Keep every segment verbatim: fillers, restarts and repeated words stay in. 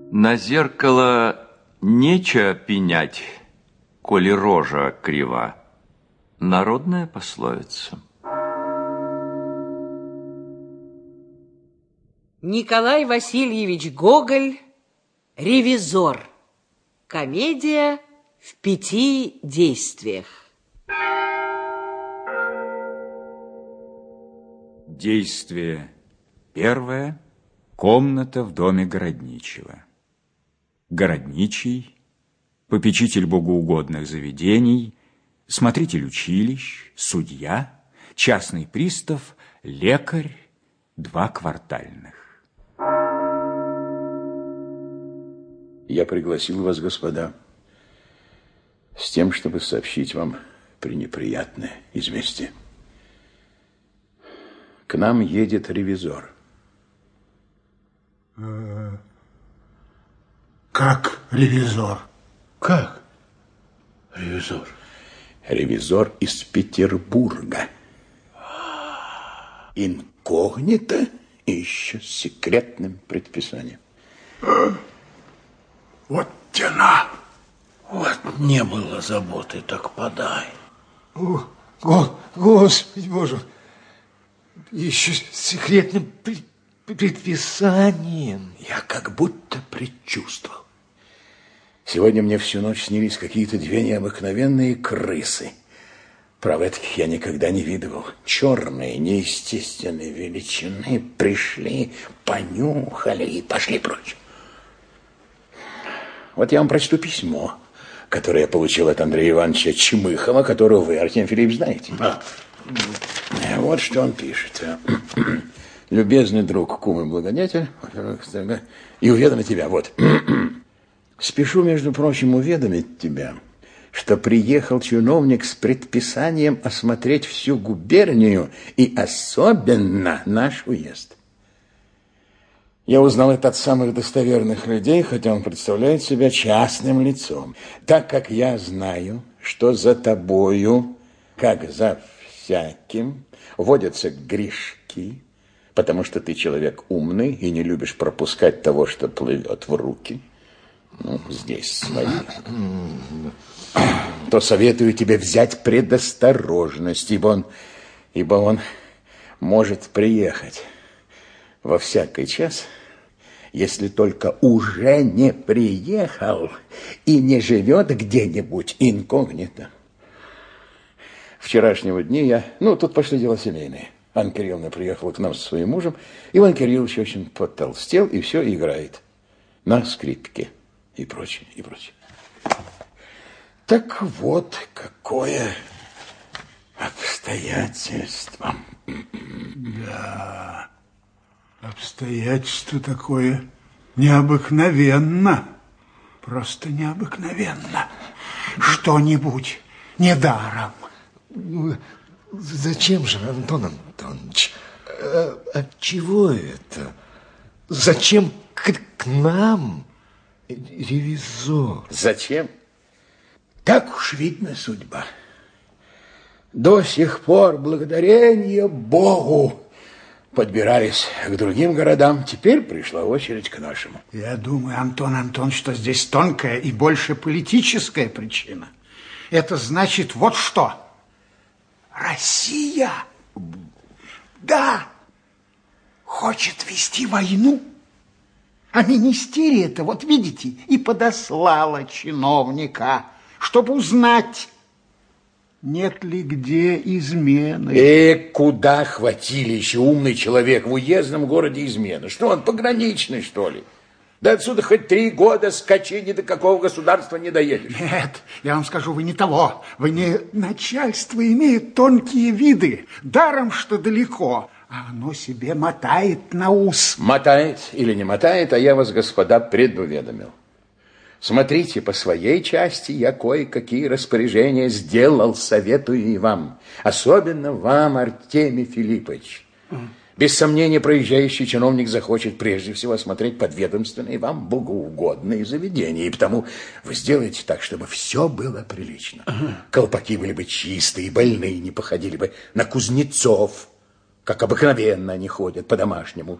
На зеркало нечего пенять, коли рожа крива. Народная пословица. Николай Васильевич Гоголь «Ревизор». Комедия в пяти действиях. Действие первое. Комната в доме городничего. Городничий, попечитель богоугодных заведений, смотритель училищ, судья, частный пристав, лекарь, два квартальных. Я пригласил вас, господа, с тем, чтобы сообщить вам пренеприятное известие. К нам едет ревизор. Как ревизор? Как ревизор? Ревизор из Петербурга. Инкогнито и еще с секретным предписанием. Вот тяна. Вот не было заботы, так подай. О, го, Господи Боже, еще с секретным пред, предписанием. Я как будто предчувствовал. Сегодня мне всю ночь снились какие-то две необыкновенные крысы. Право, таких я никогда не видывал. Черные, неестественной величины пришли, понюхали и пошли прочь. Вот я вам прочту письмо, которое я получил от Андрея Ивановича Чмыхова, которого вы, Артемий Филиппович, знаете. Да. Вот что он пишет. Любезный друг, кум и благодетель, и уведомить тебя, вот. Спешу, между прочим, уведомить тебя, что приехал чиновник с предписанием осмотреть всю губернию и особенно наш уезд. Я узнал это от самых достоверных людей, хотя он представляет себя частным лицом, так как я знаю, что за тобою, как за всяким, водятся грешки, потому что ты человек умный и не любишь пропускать того, что плывет в руки. Ну, здесь свои. То советую тебе взять предосторожность, ибо он, ибо он может приехать во всякий час, если только уже не приехал и не живет где-нибудь инкогнито. Вчерашнего дня я... Ну, тут пошли дела семейные. Анна Кирилловна приехала к нам со своим мужем. Иван Кириллович очень потолстел и все играет на скрипке и прочее, и прочее. Так вот, какое обстоятельство. Да, обстоятельство такое необыкновенно. Просто необыкновенно. Что-нибудь недаром. Зачем же, Антон Антонович? От чего это? Зачем к, к нам ревизор? Зачем? Так уж видно судьба. До сих пор, благодарение Богу, подбирались к другим городам. Теперь пришла очередь к нашему. Я думаю, Антон Антонович, что здесь тонкая и больше политическая причина. Это значит вот что. Россия, да, хочет вести войну. А министерия-то, вот видите, и подослала чиновника, чтобы узнать, нет ли где измены. И куда хватили еще умный человек в уездном городе измены? Что он, пограничный, что ли? Да отсюда хоть три года скачи, ни до какого государства не доедешь. Нет, я вам скажу, вы не того. Вы не... Начальство имеет тонкие виды, даром, что далеко, а оно себе мотает на ус. Мотает или не мотает, а я вас, господа, предуведомил. Смотрите, по своей части я кое-какие распоряжения сделал, советую и вам. Особенно вам, Артемий Филиппович. Mm. Без сомнения, проезжающий чиновник захочет прежде всего осмотреть подведомственные вам богоугодные заведения. И потому вы сделаете так, чтобы все было прилично. Uh-huh. Колпаки были бы чистые, больные не походили бы на кузнецов, как обыкновенно они ходят по-домашнему.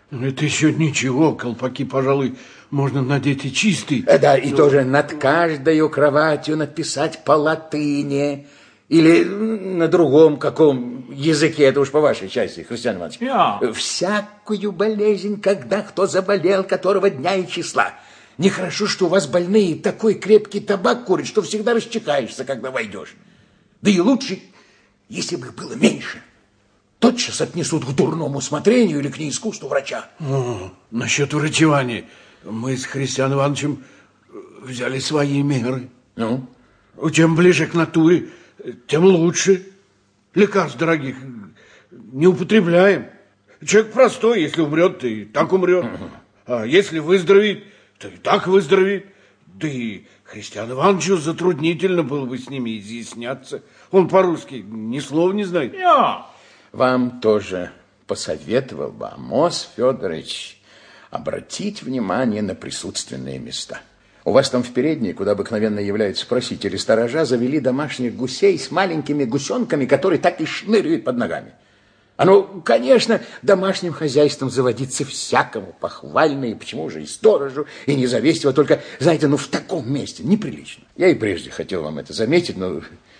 Это еще ничего, колпаки, пожалуй, можно надеть и чистый. Да, и тоже над каждой кроватью написать по латыни или на другом каком языке, это уж по вашей части, Христиан Иванович. Я. Всякую болезнь, когда кто заболел, которого дня и числа. Нехорошо, что у вас больные такой крепкий табак курят, что всегда расчихаешься, когда войдешь. Да и лучше, если бы было меньше. Тотчас отнесут к дурному смотрению или к неискусству врача. О, насчет врачевания. Мы с Христианом Ивановичем взяли свои меры. Ну? Чем ближе к натуре, тем лучше. Лекарств дорогих не употребляем. Человек простой, если умрет, то и так умрет. А если выздоровеет, то и так выздоровеет. Да и Христиану Ивановичу затруднительно было бы с ними изъясняться. Он по-русски ни слова не знает. Я. Вам тоже посоветовал бы, Амос Федорович, обратить внимание на присутственные места. У вас там в передней, куда обыкновенно являются просители сторожа, завели домашних гусей с маленькими гусенками, которые так и шныряют под ногами. А ну, конечно, домашним хозяйством заводиться всякому похвально, и почему же и сторожу, и не завесть его, только, знаете, ну в таком месте неприлично. Я и прежде хотел вам это заметить, но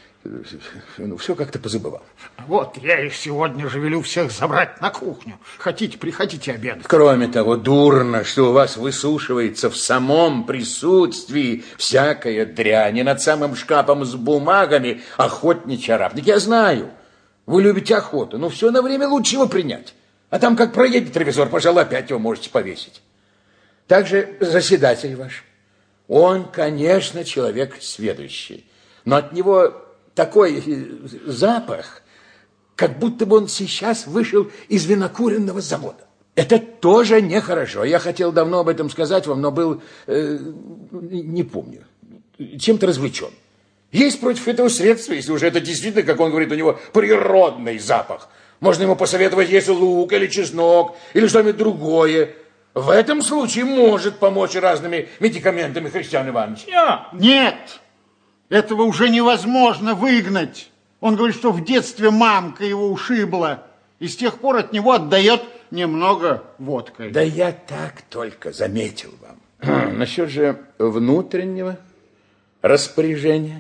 ну, все как-то позабывал. Вот я их сегодня же велю всех забрать на кухню. Хотите, приходите обедать. Кроме того, дурно, что у вас высушивается в самом присутствии всякая дрянь, и над самым шкафом с бумагами охотничий арабник. Я знаю, вы любите охоту, но все на время лучше его принять. А там, как проедет ревизор, пожалуй, опять его можете повесить. Также заседатель ваш. Он, конечно, человек сведущий, но от него такой запах, как будто бы он сейчас вышел из винокуренного завода. Это тоже нехорошо. Я хотел давно об этом сказать вам, но был, э, не помню, чем-то развлечен. Есть против этого средства, если уже это действительно, как он говорит, у него природный запах. Можно ему посоветовать, если лук или чеснок, или что-нибудь другое. В этом случае может помочь разными медикаментами Христиан Иванович. Нет, этого уже невозможно выгнать. Он говорит, что в детстве мамка его ушибла, и с тех пор от него отдает немного водкой. Да я так только заметил вам. Насчет же внутреннего распоряжения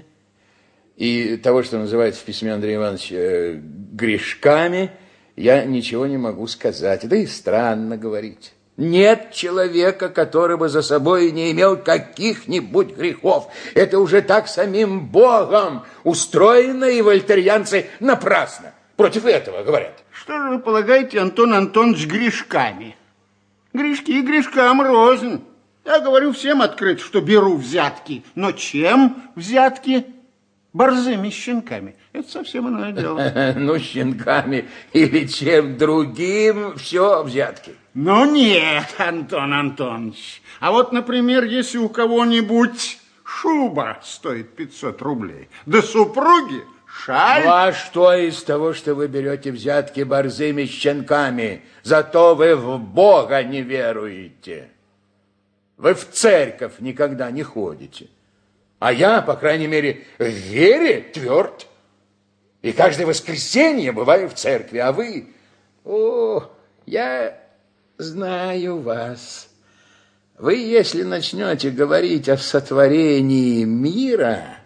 и того, что называется в письме Андрея Ивановича грешками, я ничего не могу сказать. Да и странно говорить. Нет человека, который бы за собой не имел каких-нибудь грехов. Это уже так самим Богом устроено, и вольтерьянцы напрасно против этого говорят. Что же вы полагаете, Антон Антонович, грешками? Грешки и грешкам рознь. Я говорю всем открыто, что беру взятки. Но чем взятки? Борзыми щенками. Это совсем иное дело. Ну, щенками или чем другим, все взятки. Ну, нет, Антон Антонович. А вот, например, если у кого-нибудь шуба стоит пятьсот рублей, да супруги шаль... Ну, а что из того, что вы берете взятки борзыми щенками? Зато вы в Бога не веруете. Вы в церковь никогда не ходите. А я, по крайней мере, в вере тверд. И каждое воскресенье бываю в церкви. А вы... О, я знаю вас. Вы, если начнете говорить о сотворении мира,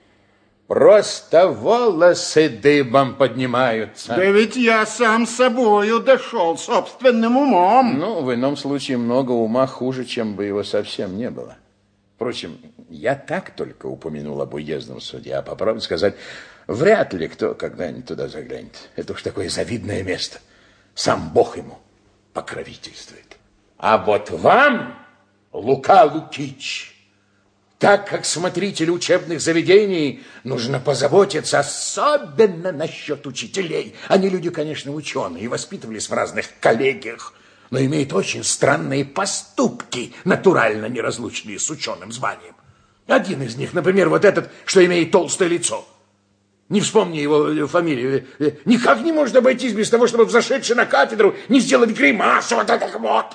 просто волосы дыбом поднимаются. Да ведь я сам собою дошел собственным умом. Ну, в ином случае много ума хуже, чем бы его совсем не было. Впрочем, я так только упомянул об уездном суде, а по правде сказать, вряд ли кто когда-нибудь туда заглянет. Это уж такое завидное место. Сам Бог ему покровительствует. А вот вам, Лука Лукич, так как смотритель учебных заведений, нужно позаботиться особенно насчет учителей. Они люди, конечно, ученые и воспитывались в разных коллегиях, но имеют очень странные поступки, натурально неразлучные с ученым званием. Один из них, например, вот этот, что имеет толстое лицо. Не вспомни его фамилию. Никак не может обойтись без того, чтобы взошедший на кафедру не сделать гримасу вот так вот.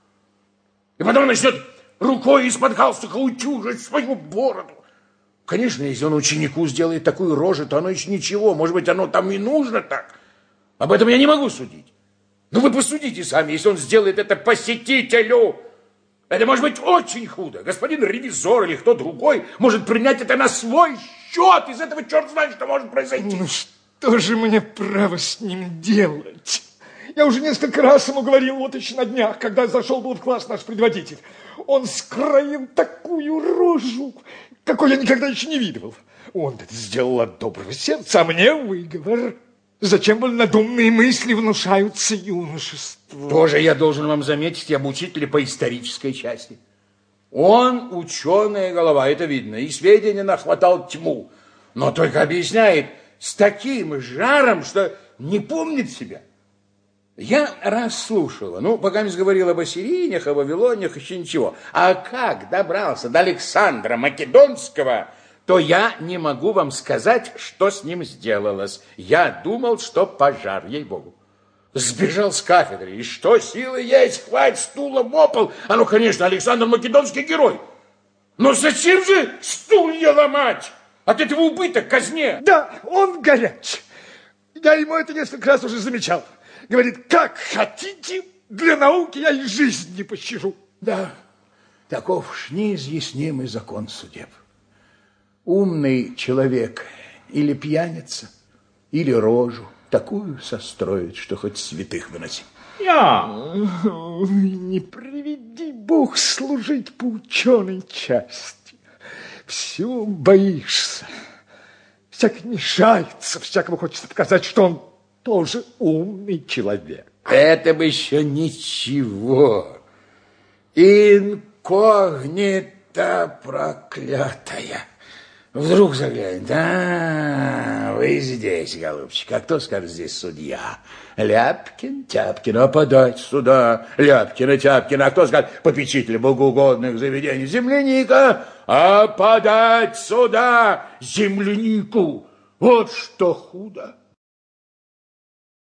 И потом начнет рукой из-под галстука утюжить свою бороду. Конечно, если он ученику сделает такую рожу, то оно еще ничего. Может быть, оно там и нужно так. Об этом я не могу судить. Ну, вы посудите сами, если он сделает это посетителю. Это может быть очень худо. Господин ревизор или кто другой может принять это на свой счет. Из этого черт знает, что может произойти. Ну, что же мне право с ним делать? Я уже несколько раз ему говорил, вот еще на днях, когда зашел был в класс наш предводитель. Он скроил такую рожу, какой я никогда еще не видывал. Он это сделал от доброго сердца, а мне выговор. Зачем вольнодумные мысли внушаются юношеству? Тоже я должен вам заметить, об учителе по исторической части. Он ученая голова, это видно, и сведения нахватал тьму, но только объясняет с таким жаром, что не помнит себя. Я раз слушала, ну, пока не говорил об ассирийнях, о вавилонях, еще ничего. А как добрался до Александра Македонского, то я не могу вам сказать, что с ним сделалось. Я думал, что пожар, ей-богу. Сбежал с кафедры, и что силы есть, хватит стулом в пол. А ну, конечно, Александр Македонский герой. Но зачем же стулья ломать? От этого убыток казне. Да, он горяч. Я ему это несколько раз уже замечал. Говорит, как хотите, для науки я и жизнь не пощажу. Да, таков уж неизъяснимый закон судеб. Умный человек или пьяница, или рожу такую состроит, что хоть святых выноси. Я не приведи Бог служить по ученой части. Все боишься. Всяк мешается, всякому хочется показать, что он тоже умный человек. Это бы еще ничего. Инкогнита проклятая. Вдруг заглянет. А, вы здесь, голубчик. А кто скажет здесь судья? Ляпкин, Тяпкин, а подать сюда. Ляпкина, Тяпкина. А кто скажет попечитель богоугодных заведений? Земляника, а подать сюда землянику. Вот что худо.